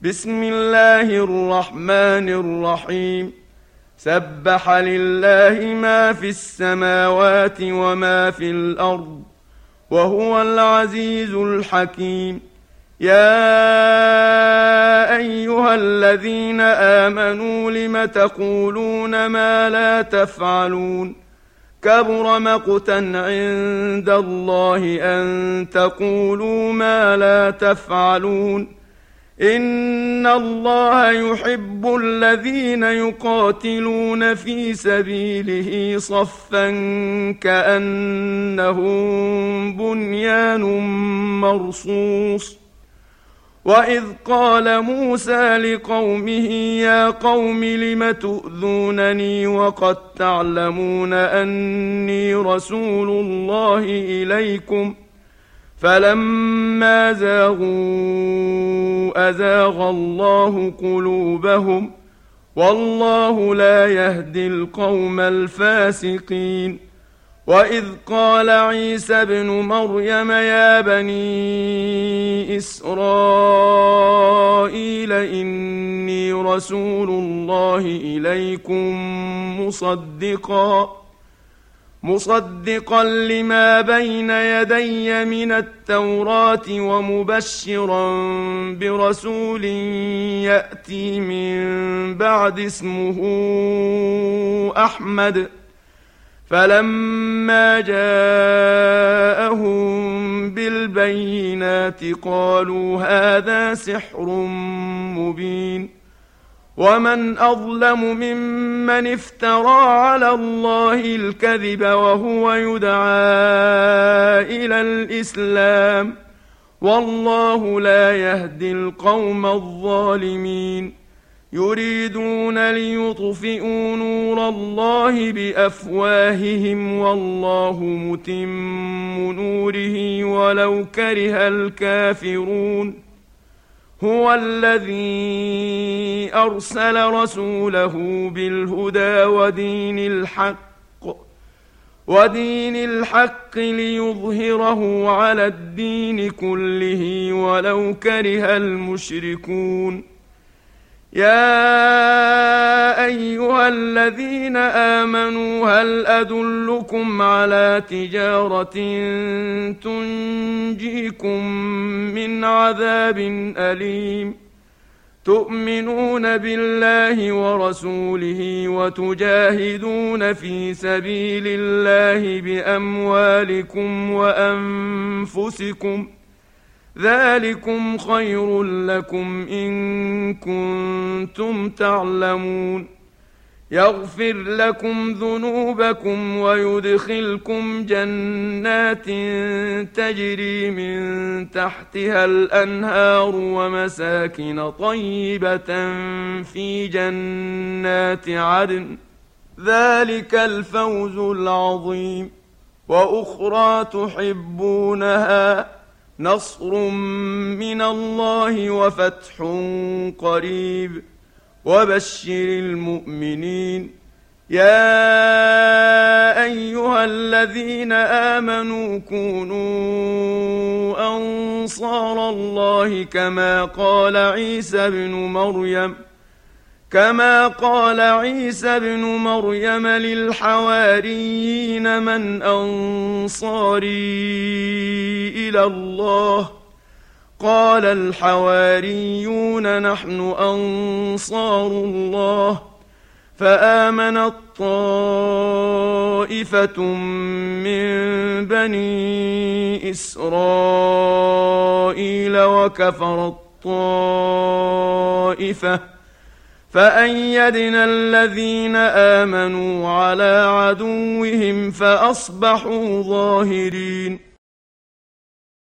بسم الله الرحمن الرحيم. سبح لله ما في السماوات وما في الأرض وهو العزيز الحكيم. يا أيها الذين آمنوا لم تقولون ما لا تفعلون؟ كبر مقتا عند الله أن تقولوا ما لا تفعلون. إن الله يحب الذين يقاتلون في سبيله صفا كأنهم بنيان مرصوص. وإذ قال موسى لقومه يا قوم لم تؤذونني وقد تعلمون أني رسول الله إليكم فلما زاغوا أزاغ الله قلوبهم والله لا يهدي القوم الفاسقين. وإذ قال عيسى ابن مريم يا بني إسرائيل إني رسول الله إليكم مصدقا لما بين يدي من التوراة ومبشرا برسول يأتي من بعد اسمه أحمد. فلما جاءهم بالبينات قالوا هذا سحر مبين. ومن أظلم ممن افترى على الله الكذب وهو يدعى إلى الإسلام والله لا يهدي القوم الظالمين. يريدون ليطفئوا نور الله بأفواههم والله متم نوره ولو كره الكافرون. هو الذي أرسل رسوله بالهدى ودين الحق ليظهره على الدين كله ولو كره المشركون. يا أيها الذين آمنوا هل أدلكم على تجارة تنجيكم من عذاب أليم؟ تؤمنون بالله ورسوله وتجاهدون في سبيل الله بأموالكم وأنفسكم ذلكم خير لكم إن كنتم تعلمون. يغفر لكم ذنوبكم ويدخلكم جنات تجري من تحتها الأنهار ومساكن طيبة في جنات عدن ذلك الفوز العظيم. وأخرى تحبونها نصر من الله وفتح قريب وبشر المؤمنين. يا أيها الذين آمنوا كونوا أنصار الله كما قال عيسى ابن مريم للحواريين من أنصاري إلى الله؟ قال الحواريون نحن أنصار الله. فآمنت طائفة من بني إسرائيل وكفرت طائفة فأيدنا الذين آمنوا على عدوهم فأصبحوا ظاهرين.